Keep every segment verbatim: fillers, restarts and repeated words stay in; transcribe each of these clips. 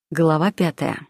Глава пятая.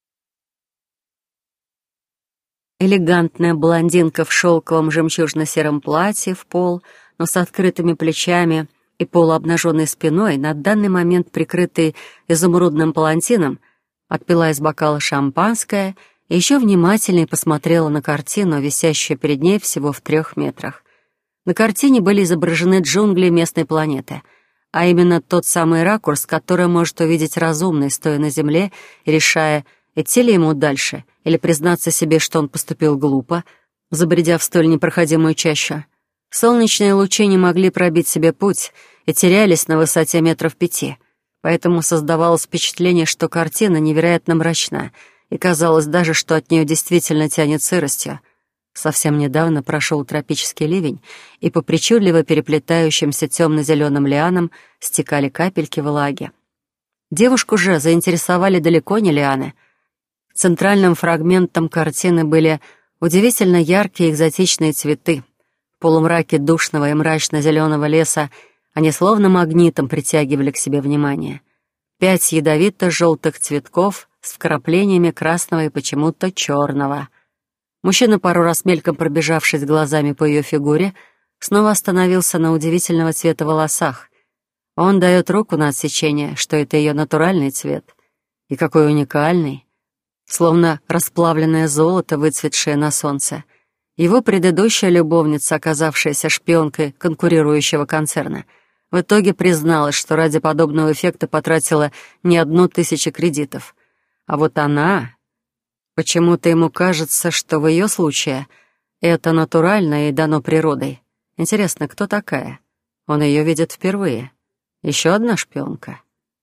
Элегантная блондинка в шелковом жемчужно-сером платье в пол, но с открытыми плечами и полуобнаженной спиной, на данный момент прикрытой изумрудным палантином, отпила из бокала шампанское и еще внимательнее посмотрела на картину, висящую перед ней всего в трех метрах. На картине были изображены джунгли местной планеты — а именно тот самый ракурс, который может увидеть разумный, стоя на земле и решая, идти ли ему дальше или признаться себе, что он поступил глупо, забредя в столь непроходимую чащу. Солнечные лучи не могли пробить себе путь и терялись на высоте метров пяти, поэтому создавалось впечатление, что картина невероятно мрачна, и казалось даже, что от нее действительно тянет сыростью. Совсем недавно прошел тропический ливень, и по причудливо переплетающимся темно-зеленым лианам стекали капельки влаги. Девушку же заинтересовали далеко не лианы. Центральным фрагментом картины были удивительно яркие экзотичные цветы. В полумраке душного и мрачно-зеленого леса они словно магнитом притягивали к себе внимание. Пять ядовито-желтых цветков с вкраплениями красного и почему-то черного. Мужчина, пару раз мельком пробежавшись глазами по ее фигуре, снова остановился на удивительного цвета волосах. Он дает руку на отсечение, что это ее натуральный цвет. И какой уникальный. Словно расплавленное золото, выцветшее на солнце. Его предыдущая любовница, оказавшаяся шпионкой конкурирующего концерна, в итоге призналась, что ради подобного эффекта потратила не одну тысячу кредитов. А вот она... Почему-то ему кажется, что в ее случае это натурально и дано природой. Интересно, кто такая? Он ее видит впервые. Еще одна шпионка.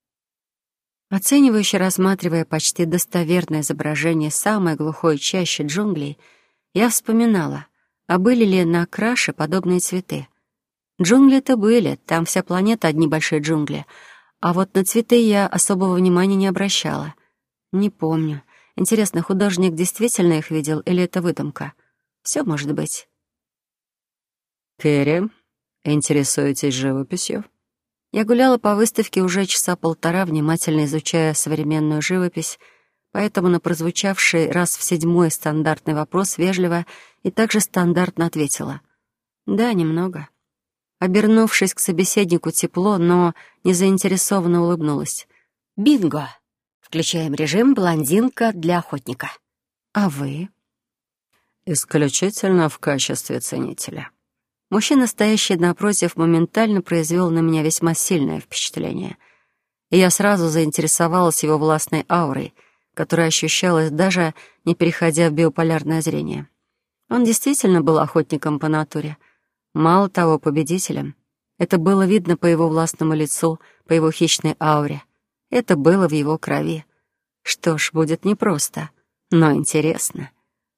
Оценивающе рассматривая почти достоверное изображение самой глухой чащи джунглей, я вспоминала, а были ли на краше подобные цветы. Джунгли-то были, там вся планета одни большие джунгли, а вот на цветы я особого внимания не обращала. Не помню. Интересно, художник действительно их видел или это выдумка? Все может быть. Кэрри, интересуетесь живописью? Я гуляла по выставке уже часа полтора, внимательно изучая современную живопись, поэтому на прозвучавший раз в седьмой стандартный вопрос вежливо и также стандартно ответила. Да, немного. Обернувшись к собеседнику тепло, но не заинтересованно улыбнулась. Бинго! Включаем режим «блондинка для охотника». А вы? Исключительно в качестве ценителя. Мужчина, стоящий напротив, моментально произвел на меня весьма сильное впечатление. И я сразу заинтересовалась его властной аурой, которая ощущалась даже не переходя в биополярное зрение. Он действительно был охотником по натуре. Мало того, победителем. Это было видно по его властному лицу, по его хищной ауре. Это было в его крови. Что ж, будет непросто, но интересно.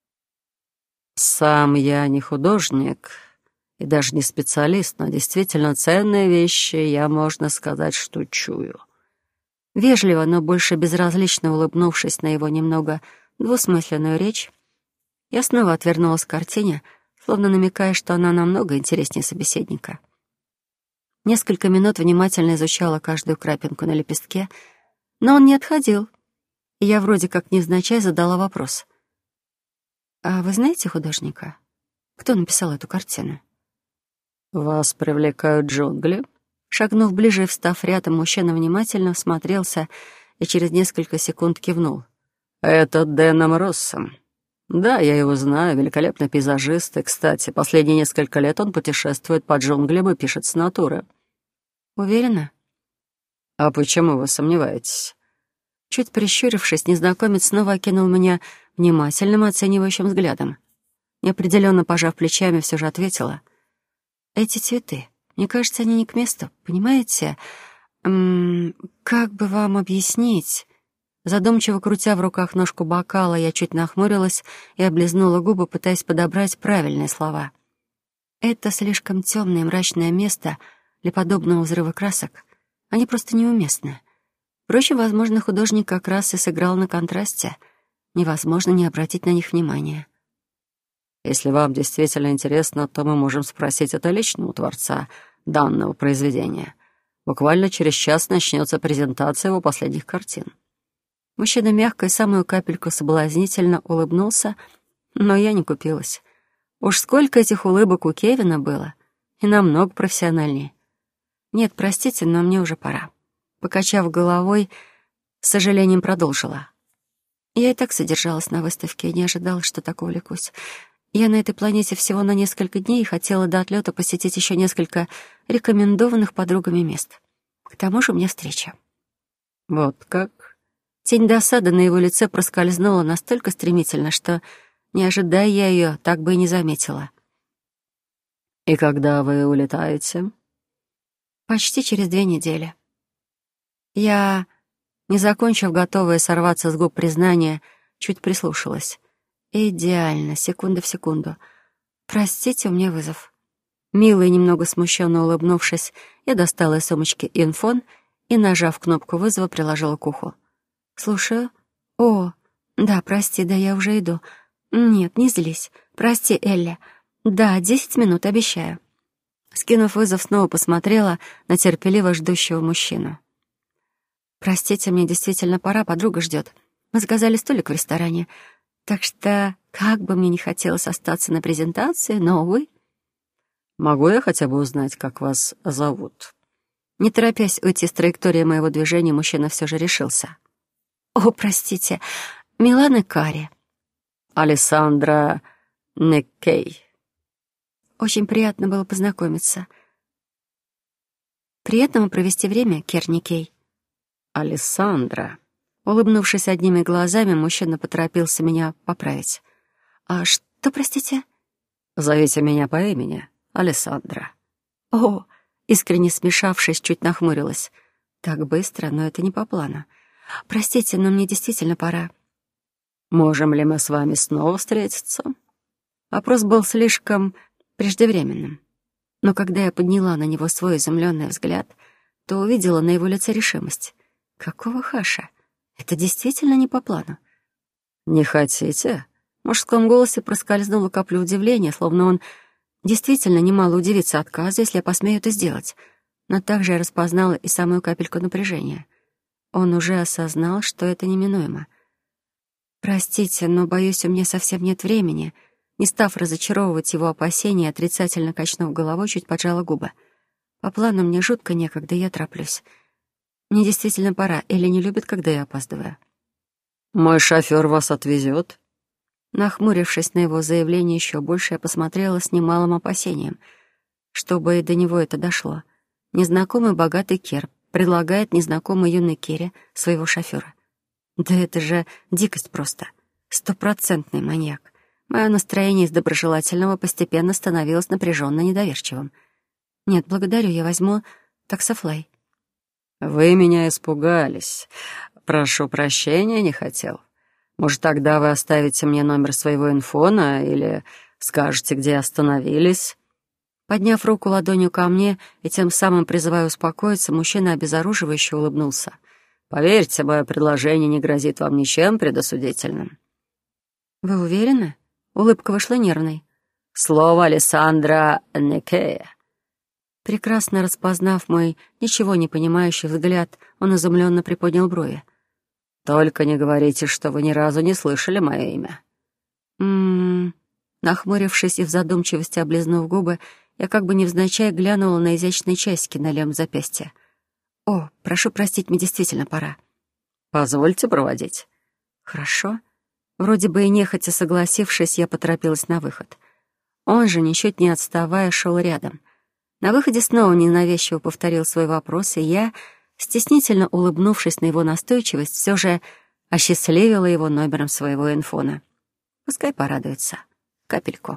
Сам я не художник и даже не специалист, но действительно ценные вещи я, можно сказать, что чую. Вежливо, но больше безразлично улыбнувшись на его немного двусмысленную речь, я снова отвернулась к картине, словно намекая, что она намного интереснее собеседника. Несколько минут внимательно изучала каждую крапинку на лепестке, но он не отходил, и я вроде как невзначай задала вопрос. «А вы знаете художника? Кто написал эту картину?» «Вас привлекают джунгли?» Шагнув ближе и встав рядом, мужчина внимательно всмотрелся и через несколько секунд кивнул. «Это Дэном Россом. Да, я его знаю, великолепный пейзажист, и, кстати, последние несколько лет он путешествует по джунглям и пишет с натуры». «Уверена?» «А почему вы сомневаетесь?» Чуть прищурившись, незнакомец снова окинул меня внимательным оценивающим взглядом. Неопределенно пожав плечами, все же ответила. «Эти цветы, мне кажется, они не к месту, понимаете? М-м, как бы вам объяснить?» Задумчиво крутя в руках ножку бокала, я чуть нахмурилась и облизнула губы, пытаясь подобрать правильные слова. «Это слишком темное и мрачное место для подобного взрыва красок. Они просто неуместны. Впрочем, возможно, художник как раз и сыграл на контрасте. Невозможно не обратить на них внимания». «Если вам действительно интересно, то мы можем спросить это лично у творца данного произведения. Буквально через час начнется презентация его последних картин». Мужчина мягко и самую капельку соблазнительно улыбнулся, но я не купилась. Уж сколько этих улыбок у Кевина было, и намного профессиональнее. Нет, простите, но мне уже пора. Покачав головой, с сожалением продолжила. Я и так содержалась на выставке и не ожидала, что так увлекусь. Я на этой планете всего на несколько дней и хотела до отлета посетить еще несколько рекомендованных подругами мест. К тому же у меня встреча. Вот как? Тень досады на его лице проскользнула настолько стремительно, что, не ожидая я ее, так бы и не заметила. И когда вы улетаете? Почти через две недели. Я, не закончив готовое сорваться с губ признание, чуть прислушалась. Идеально, секунда в секунду. Простите, у меня вызов. Мило и немного смущенно улыбнувшись, я достала из сумочки инфон и, нажав кнопку вызова, приложила к уху. «Слушаю. О, да, прости, да я уже иду. Нет, не злись. Прости, Элли. Да, десять минут, обещаю». Скинув вызов, снова посмотрела на терпеливо ждущего мужчину. «Простите, мне действительно пора, подруга ждет. Мы заказали столик в ресторане, так что как бы мне не хотелось остаться на презентации, но, увы». «Могу я хотя бы узнать, как вас зовут?» Не торопясь уйти с траектории моего движения, мужчина все же решился. «О, простите, Милана Карри». «Алессандра Неккей». «Очень приятно было познакомиться. Приятного провести время, Керникей». «Алессандра». Улыбнувшись одними глазами, мужчина поторопился меня поправить. «А что, простите?» «Зовите меня по имени, Алессандра». «О!» Искренне смешавшись, чуть нахмурилась. «Так быстро, но это не по плану. Простите, но мне действительно пора». «Можем ли мы с вами снова встретиться?» Вопрос был слишком преждевременным. Но когда я подняла на него свой изумленный взгляд, то увидела на его лице решимость. Какого хаша? Это действительно не по плану. «Не хотите?» В мужском голосе проскользнула капля удивления, словно он действительно немало удивится отказу, если я посмею это сделать. Но также я распознала и самую капельку напряжения. Он уже осознал, что это неминуемо. «Простите, но, боюсь, у меня совсем нет времени». Не став разочаровывать его опасения, отрицательно качнув головой, чуть поджала губы. «По плану мне жутко некогда, я тороплюсь. Мне действительно пора, Элли не любит, когда я опаздываю». «Мой шофер вас отвезет?» Нахмурившись на его заявление еще больше, я посмотрела с немалым опасением, чтобы и до него это дошло. Незнакомый богатый Кер предлагает незнакомой юной Кере своего шофера. Да это же дикость просто. Стопроцентный маньяк. Мое настроение из доброжелательного постепенно становилось напряженно недоверчивым. «Нет, благодарю, я возьму таксофлай». «Вы меня испугались. Прошу прощения, не хотел. Может, тогда вы оставите мне номер своего инфона или скажете, где остановились?» Подняв руку ладонью ко мне и тем самым призывая успокоиться, мужчина обезоруживающе улыбнулся. «Поверьте, мое предложение не грозит вам ничем предосудительным». «Вы уверены?» Улыбка вышла нервной. «Слово Алессандра Неккея». Прекрасно распознав мой ничего не понимающий взгляд, он изумленно приподнял брови. «Только не говорите, что вы ни разу не слышали мое имя». «М-м-м...» Нахмурившись и в задумчивости облизнув губы, я как бы невзначай глянула на изящные часики на левом запястье. «О, прошу простить, мне действительно пора». «Позвольте проводить». «Хорошо». Вроде бы и нехотя согласившись, я поторопилась на выход. Он же, ничуть не отставая, шел рядом. На выходе снова ненавязчиво повторил свой вопрос, и я, стеснительно улыбнувшись на его настойчивость, все же осчастливила его номером своего инфона. Пускай порадуется. Капельку.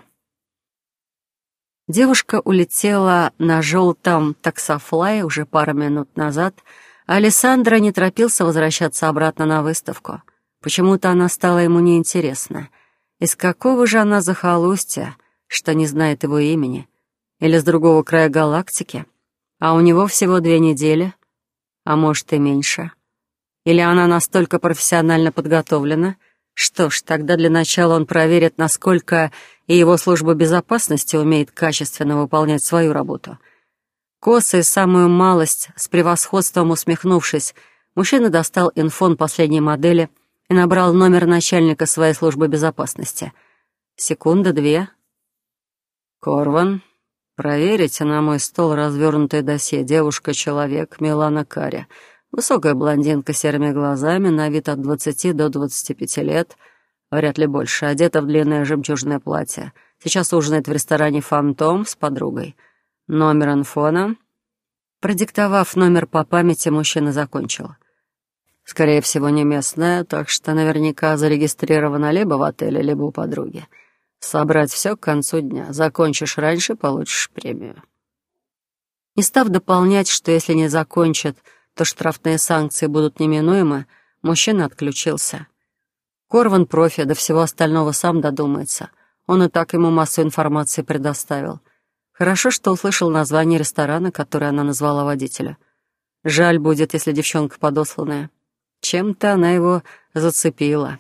Девушка улетела на желтом таксофлае уже пару минут назад, а Алессандро не торопился возвращаться обратно на выставку. Почему-то она стала ему неинтересна. Из какого же она захолустья, что не знает его имени? Или с другого края галактики? А у него всего две недели? А может и меньше? Или она настолько профессионально подготовлена? Что ж, тогда для начала он проверит, насколько и его служба безопасности умеет качественно выполнять свою работу. Косо и самую малость, с превосходством усмехнувшись, Мужчина достал инфон последней модели и набрал номер начальника своей службы безопасности. Секунда-две. «Корван, проверите на мой стол развернутое досье. Девушка-человек Милана Карри. Высокая блондинка с серыми глазами, на вид от двадцати до двадцати пяти лет, вряд ли больше, одета в длинное жемчужное платье. Сейчас ужинает в ресторане «Фантом» с подругой. Номер инфона». Продиктовав номер по памяти, мужчина закончил. «Скорее всего, не местная, так что наверняка зарегистрирована либо в отеле, либо у подруги. Собрать все к концу дня. Закончишь раньше — получишь премию». Не став дополнять, что если не закончат, то штрафные санкции будут неминуемы, мужчина отключился. Корван профи, до всего остального сам додумается. Он и так ему массу информации предоставил. Хорошо, что услышал название ресторана, которое она назвала водителю. Жаль будет, если девчонка подосланная. Чем-то она его зацепила.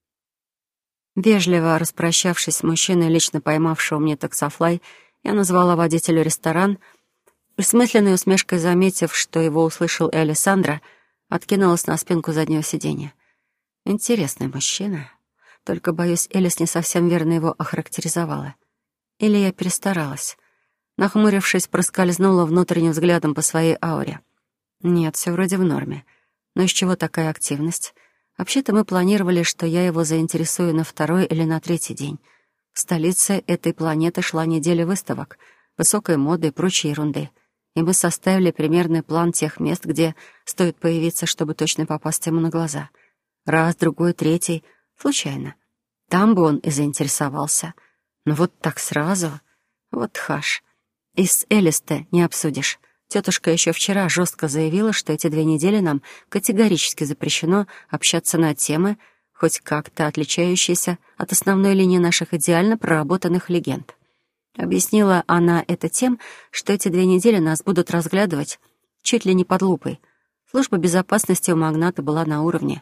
Вежливо распрощавшись с мужчиной, лично поймавшего мне таксофлай, я назвала водителю ресторан и, с мысленной усмешкой заметив, что его услышал и Алессандро, откинулась на спинку заднего сиденья. Интересный мужчина. Только, боюсь, Элис не совсем верно его охарактеризовала. Или я перестаралась. Нахмурившись, проскользнула внутренним взглядом по своей ауре. Нет, все вроде в норме. Но из чего такая активность? Вообще-то мы планировали, что я его заинтересую на второй или на третий день. В столице этой планеты шла неделя выставок, высокой моды и прочей ерунды. И мы составили примерный план тех мест, где стоит появиться, чтобы точно попасть ему на глаза. Раз, другой, третий. Случайно. Там бы он и заинтересовался. Но вот так сразу. Вот хаш. И с Элис-то не обсудишь. Тетушка еще вчера жестко заявила, что эти две недели нам категорически запрещено общаться на темы, хоть как-то отличающиеся от основной линии наших идеально проработанных легенд. Объяснила она это тем, что эти две недели нас будут разглядывать чуть ли не под лупой. Служба безопасности у магната была на уровне.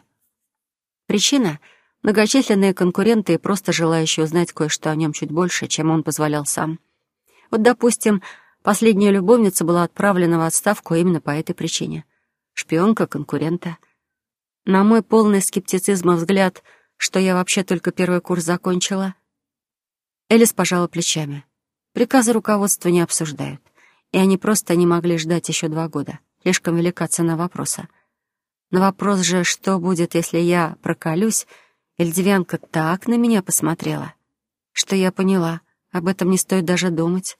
Причина — многочисленные конкуренты и просто желающие узнать кое-что о нем чуть больше, чем он позволял сам. Вот, допустим, последняя любовница была отправлена в отставку именно по этой причине. Шпионка конкурента. На мой полный скептицизма взгляд, что я вообще только первый курс закончила, Элис пожала плечами. Приказы руководства не обсуждают, и они просто не могли ждать еще два года. Слишком велика цена вопроса. На вопрос же, что будет, если я проколюсь, Эльдивянка так на меня посмотрела, что я поняла, об этом не стоит даже думать.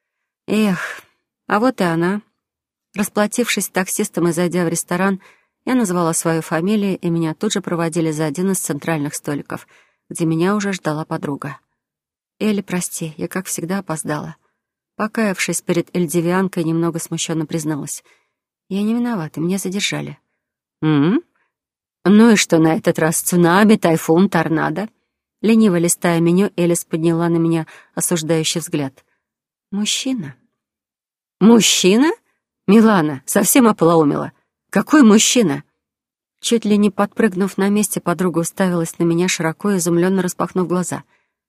Эх, а вот и она. Расплатившись с таксистом и зайдя в ресторан, я назвала свою фамилию, и меня тут же проводили за один из центральных столиков, где меня уже ждала подруга. «Элли, прости, я, как всегда, опоздала». Покаявшись перед Эльдивянкой, немного смущенно призналась. «Я не виновата, меня задержали». «М-м? Ну и что на этот раз? Цунами, тайфун, торнадо?» Лениво листая меню, Элис подняла на меня осуждающий взгляд. «Мужчина». «Мужчина? Милана, совсем ополоумела. Какой мужчина?» Чуть ли не подпрыгнув на месте, подруга уставилась на меня, широко и изумленно распахнув глаза.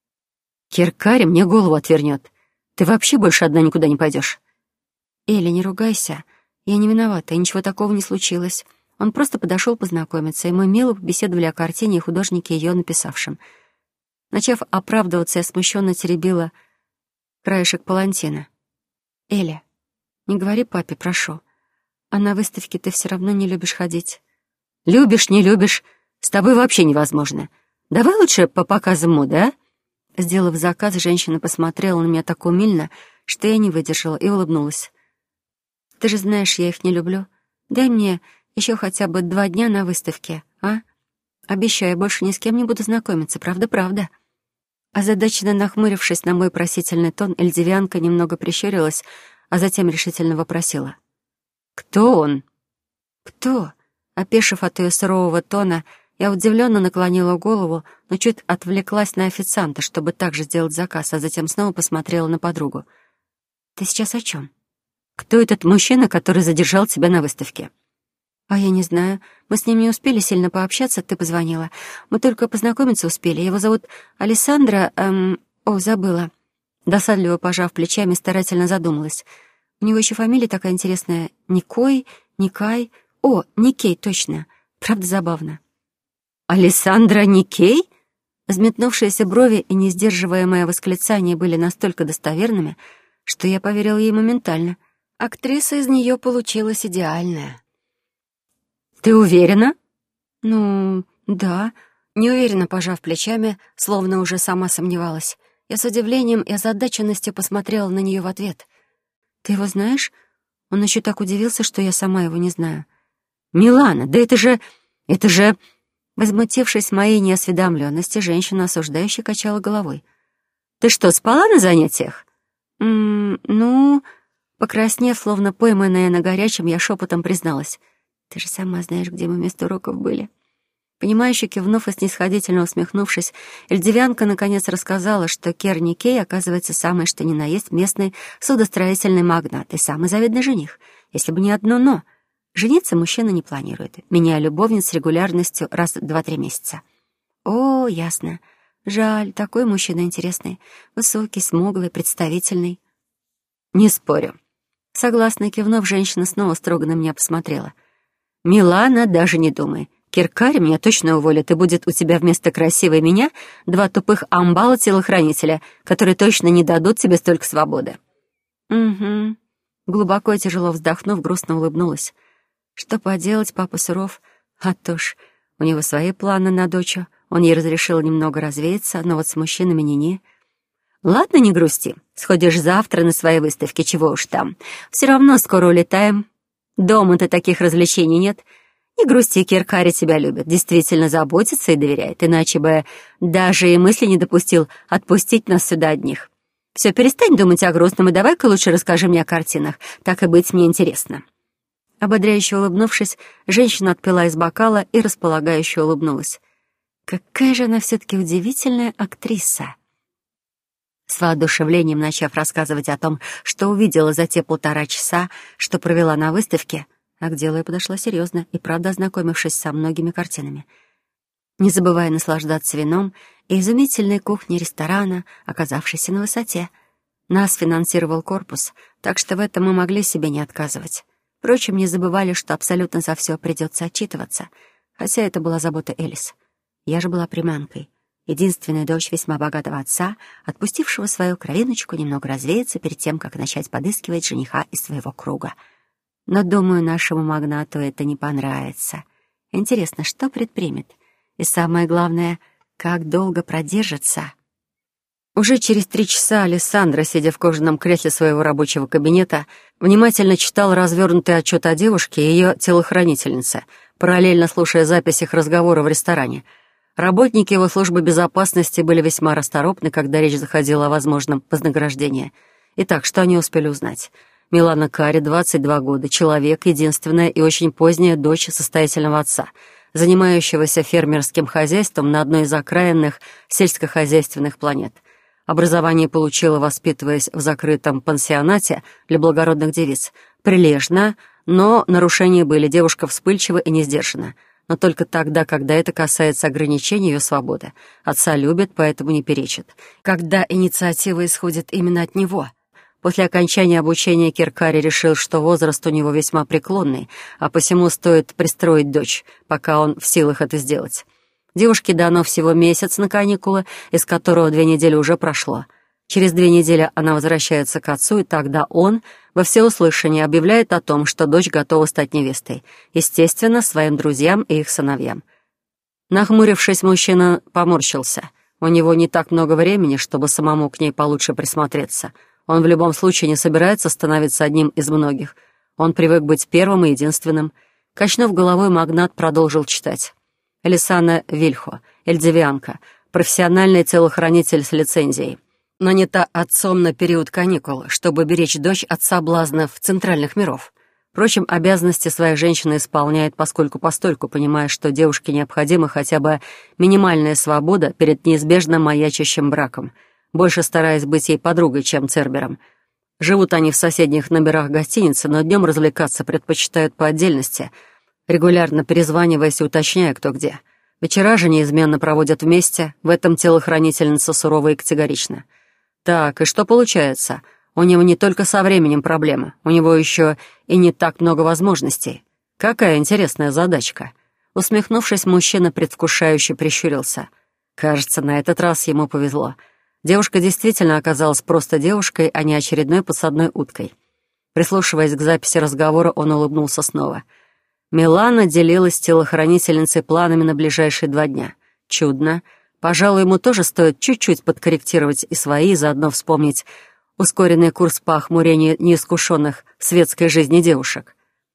«Киркари мне голову отвернет. Ты вообще больше одна никуда не пойдешь». «Элли, не ругайся. Я не виновата, и ничего такого не случилось. Он просто подошел познакомиться, и мы мило побеседовали о картине и художнике, ее написавшем». Начав оправдываться, я смущенно теребила краешек палантина. «Эля, не говори папе, прошу. А на выставке ты все равно не любишь ходить». «Любишь, не любишь. С тобой вообще невозможно. Давай лучше по показам моды, а?» Сделав заказ, женщина посмотрела на меня так умильно, что я не выдержала и улыбнулась. «Ты же знаешь, я их не люблю. Дай мне еще хотя бы два дня на выставке, а? Обещаю, больше ни с кем не буду знакомиться, правда-правда». Озадаченно нахмурившись на мой просительный тон, Эльдивянка немного прищурилась, а затем решительно вопросила. «Кто он?» «Кто?» Опешив от ее сурового тона, я удивленно наклонила голову, но чуть отвлеклась на официанта, чтобы также сделать заказ, а затем снова посмотрела на подругу. «Ты сейчас о чем?» «Кто этот мужчина, который задержал тебя на выставке?» «А я не знаю. Мы с ним не успели сильно пообщаться, ты позвонила. Мы только познакомиться успели. Его зовут Алессандро... Эм... О, забыла». Досадливо пожав плечами, старательно задумалась. У него еще фамилия такая интересная. Никой, Никай. О, Никей, точно. Правда забавно. «Алессандра Никей?» Взметнувшиеся брови и несдерживаемое восклицание были настолько достоверными, что я поверил ей моментально. Актриса из нее получилась идеальная. «Ты уверена?» «Ну, да». Неуверенно пожав плечами, словно уже сама сомневалась. Я с удивлением и озадаченностью посмотрела на нее в ответ. «Ты его знаешь?» Он еще так удивился, что я сама его не знаю. «Милана, да это же... это же...» Возмутившись моей неосведомленности, женщина осуждающе качала головой. «Ты что, спала на занятиях?» «М-м, ну...» Покраснев, словно пойманная на горячем, я шепотом призналась. «Ты же сама знаешь, где мы вместо уроков были». Понимающе кивнув и снисходительно усмехнувшись, эльдивянка наконец рассказала, что Кер Никей, оказывается, самый что ни на есть местный судостроительный магнат и самый завидный жених. Если бы не одно «но». Жениться мужчина не планирует, меняя любовниц с регулярностью раз в два-три месяца. О, ясно. Жаль, такой мужчина интересный. Высокий, смуглый, представительный. «Не спорю». Согласно кивнув, женщина снова строго на меня посмотрела. «Милана, даже не думай. Киркари меня точно уволит, и будет у тебя вместо красивой меня два тупых амбала-телохранителя, которые точно не дадут тебе столько свободы». «Угу». Глубоко и тяжело вздохнув, грустно улыбнулась. Что поделать, папа суров. А то ж, у него свои планы на дочу. Он ей разрешил немного развеяться, но вот с мужчинами не-не. «Ладно, не грусти. Сходишь завтра на свои выставки, чего уж там. Все равно скоро улетаем. Дома-то таких развлечений нет. Не грусти, Киркари тебя любит, действительно заботится и доверяет, иначе бы даже и мысли не допустил отпустить нас сюда одних. Все, перестань думать о грустном и давай-ка лучше расскажи мне о картинах. Так и быть, мне интересно». Ободряюще улыбнувшись, женщина отпила из бокала и располагающе улыбнулась. Какая же она все-таки удивительная актриса. С воодушевлением начав рассказывать о том, что увидела за те полтора часа, что провела на выставке, а к делу я подошла серьезно и правда ознакомившись со многими картинами, не забывая наслаждаться вином и изумительной кухней ресторана, оказавшейся на высоте. Нас финансировал корпус, так что в этом мы могли себе не отказывать. Впрочем, не забывали, что абсолютно за все придется отчитываться, хотя это была забота Элис. Я же была приманкой, единственная дочь весьма богатого отца, отпустившего свою кровиночку немного развеяться перед тем, как начать подыскивать жениха из своего круга. Но, думаю, нашему магнату это не понравится. Интересно, что предпримет? И самое главное, как долго продержится? Уже через три часа Алессандра, сидя в кожаном кресле своего рабочего кабинета, внимательно читал развернутый отчет о девушке и ее телохранительнице, параллельно слушая запись их разговора в ресторане. Работники его службы безопасности были весьма расторопны, когда речь заходила о возможном вознаграждении. Итак, что они успели узнать? Милана Кари, двадцать два года, человек, единственная и очень поздняя дочь состоятельного отца, занимающегося фермерским хозяйством на одной из окраинных сельскохозяйственных планет. Образование получила, воспитываясь в закрытом пансионате для благородных девиц. Прилежно, но нарушения были. Девушка вспыльчива и не сдержана. Но только тогда, когда это касается ограничения ее свободы. Отца любит, поэтому не перечит. Когда инициатива исходит именно от него. После окончания обучения Киркари решил, что возраст у него весьма преклонный, а посему стоит пристроить дочь, пока он в силах это сделать. Девушке дано всего месяц на каникулы, из которого две недели уже прошло. Через две недели она возвращается к отцу, и тогда он во всеуслышание объявляет о том, что дочь готова стать невестой, естественно, своим друзьям и их сыновьям. Нахмурившись, мужчина поморщился. У него не так много времени, чтобы самому к ней получше присмотреться. Он в любом случае не собирается становиться одним из многих. Он привык быть первым и единственным. Качнув головой, магнат продолжил читать. Элисана Вильхо, эльдивианка, профессиональный телохранитель с лицензией. Нанята отцом на период каникул, чтобы беречь дочь от соблазнов центральных миров. Впрочем, обязанности своей женщины исполняет постольку-постольку, понимая, что девушке необходима хотя бы минимальная свобода перед неизбежно маячащим браком, больше стараясь быть ей подругой, чем цербером. Живут они в соседних номерах гостиницы, но днем развлекаться предпочитают по отдельности, регулярно перезваниваясь и уточняя, кто где. Вечера же неизменно проводят вместе, в этом телохранительница сурова и категорична. Так, и что получается? У него не только со временем проблемы, у него еще и не так много возможностей. Какая интересная задачка. Усмехнувшись, мужчина предвкушающе прищурился. Кажется, на этот раз ему повезло. Девушка действительно оказалась просто девушкой, а не очередной подсадной уткой. Прислушиваясь к записи разговора, он улыбнулся снова. Милана делилась с телохранительницей планами на ближайшие два дня. Чудно. Пожалуй, ему тоже стоит чуть-чуть подкорректировать и свои, заодно вспомнить ускоренный курс по охмурению неискушенных в светской жизни девушек.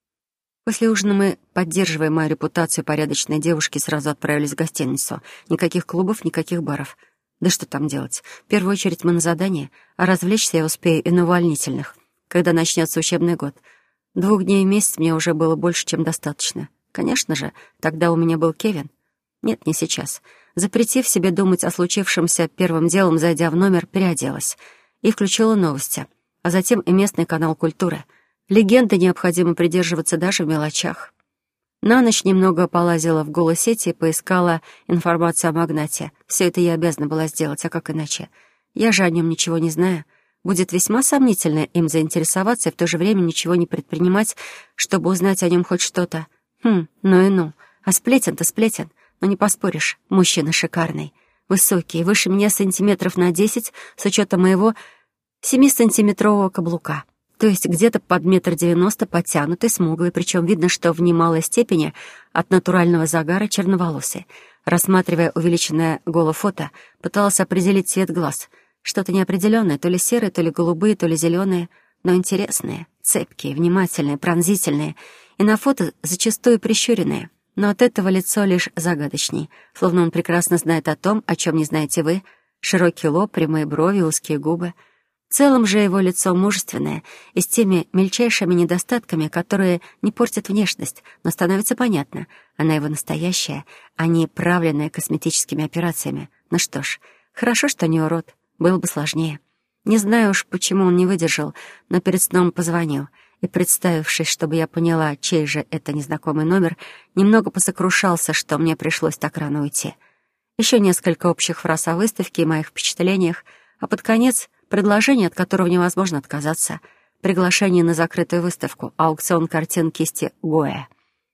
После ужина мы, поддерживая мою репутацию порядочной девушки, сразу отправились в гостиницу. Никаких клубов, никаких баров. Да что там делать? В первую очередь мы на задание, а развлечься я успею и на увольнительных, когда начнется учебный год. Двух дней в месяц мне уже было больше, чем достаточно. Конечно же, тогда у меня был Кевин. Нет, не сейчас. Запретив себе думать о случившемся, первым делом, зайдя в номер, переоделась и включила новости, а затем и местный канал культуры. Легенды необходимо придерживаться даже в мелочах. На ночь немного полазила в голосети и поискала информацию о магнате. Все это я обязана была сделать, а как иначе? Я же о нем ничего не знаю. Будет весьма сомнительно им заинтересоваться и в то же время ничего не предпринимать, чтобы узнать о нем хоть что-то. Хм, ну и ну. А сплетен-то сплетен. Но не поспоришь, мужчина шикарный. Высокий, выше меня сантиметров на десять, с учетом моего семисантиметрового каблука. То есть где-то под метр девяносто, подтянутый, смуглый, причем видно, что в немалой степени от натурального загара черноволосый. Рассматривая увеличенное голофото, пыталась определить цвет глаз. Что-то неопределенное, то ли серые, то ли голубые, то ли зеленые, но интересные, цепкие, внимательные, пронзительные, и на фото зачастую прищуренные. Но от этого лицо лишь загадочней, словно он прекрасно знает о том, о чем не знаете вы. Широкий лоб, прямые брови, узкие губы. В целом же его лицо мужественное и с теми мельчайшими недостатками, которые не портят внешность, но становится понятно, она его настоящая, а не правленная косметическими операциями. Ну что ж, хорошо, что не урод, было бы сложнее. Не знаю уж, почему он не выдержал, но перед сном позвонил, и, представившись, чтобы я поняла, чей же это незнакомый номер, немного посокрушался, что мне пришлось так рано уйти. Еще несколько общих фраз о выставке и моих впечатлениях, а под конец — предложение, от которого невозможно отказаться. Приглашение на закрытую выставку, аукцион картин кисти Гоя.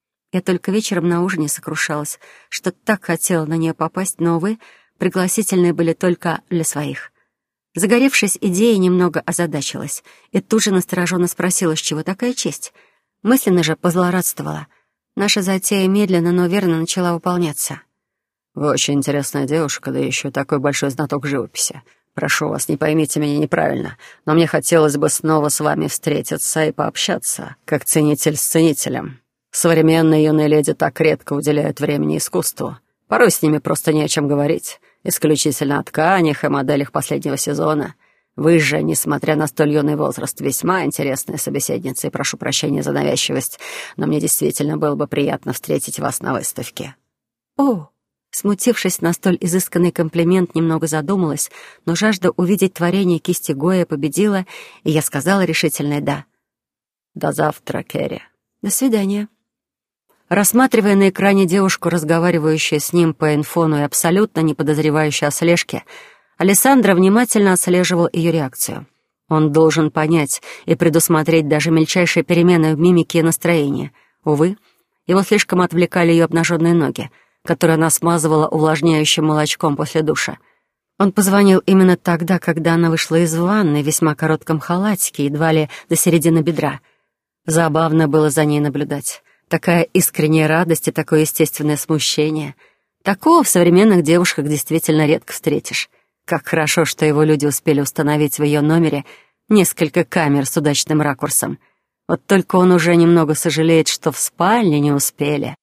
Я только вечером на ужине сокрушалась, что так хотела на нее попасть, но, увы, пригласительные были только для своих. Загоревшись идеей, немного озадачилась и тут же настороженно спросила, с чего такая честь. Мысленно же позлорадствовала. Наша затея медленно, но верно начала выполняться. «Вы очень интересная девушка, да еще такой большой знаток живописи. Прошу вас, не поймите меня неправильно, но мне хотелось бы снова с вами встретиться и пообщаться, как ценитель с ценителем. Современные юные леди так редко уделяют времени искусству. Порой с ними просто не о чем говорить. Исключительно о тканях и моделях последнего сезона. Вы же, несмотря на столь юный возраст, весьма интересная собеседница, и прошу прощения за навязчивость, но мне действительно было бы приятно встретить вас на выставке». «О!» Смутившись на столь изысканный комплимент, немного задумалась, но жажда увидеть творение кисти Гоя победила, и я сказала решительное «да». «До завтра, Керри». «До свидания». Рассматривая на экране девушку, разговаривающую с ним по инфону и абсолютно не подозревающую о слежке, Алессандро внимательно отслеживал ее реакцию. Он должен понять и предусмотреть даже мельчайшие перемены в мимике и настроении. Увы, его слишком отвлекали ее обнаженные ноги, которые она смазывала увлажняющим молочком после душа. Он позвонил именно тогда, когда она вышла из ванны в весьма коротком халатике, едва ли до середины бедра. Забавно было за ней наблюдать. Такая искренняя радость и такое естественное смущение. Такого в современных девушках действительно редко встретишь. Как хорошо, что его люди успели установить в ее номере несколько камер с удачным ракурсом. Вот только он уже немного сожалеет, что в спальне не успели.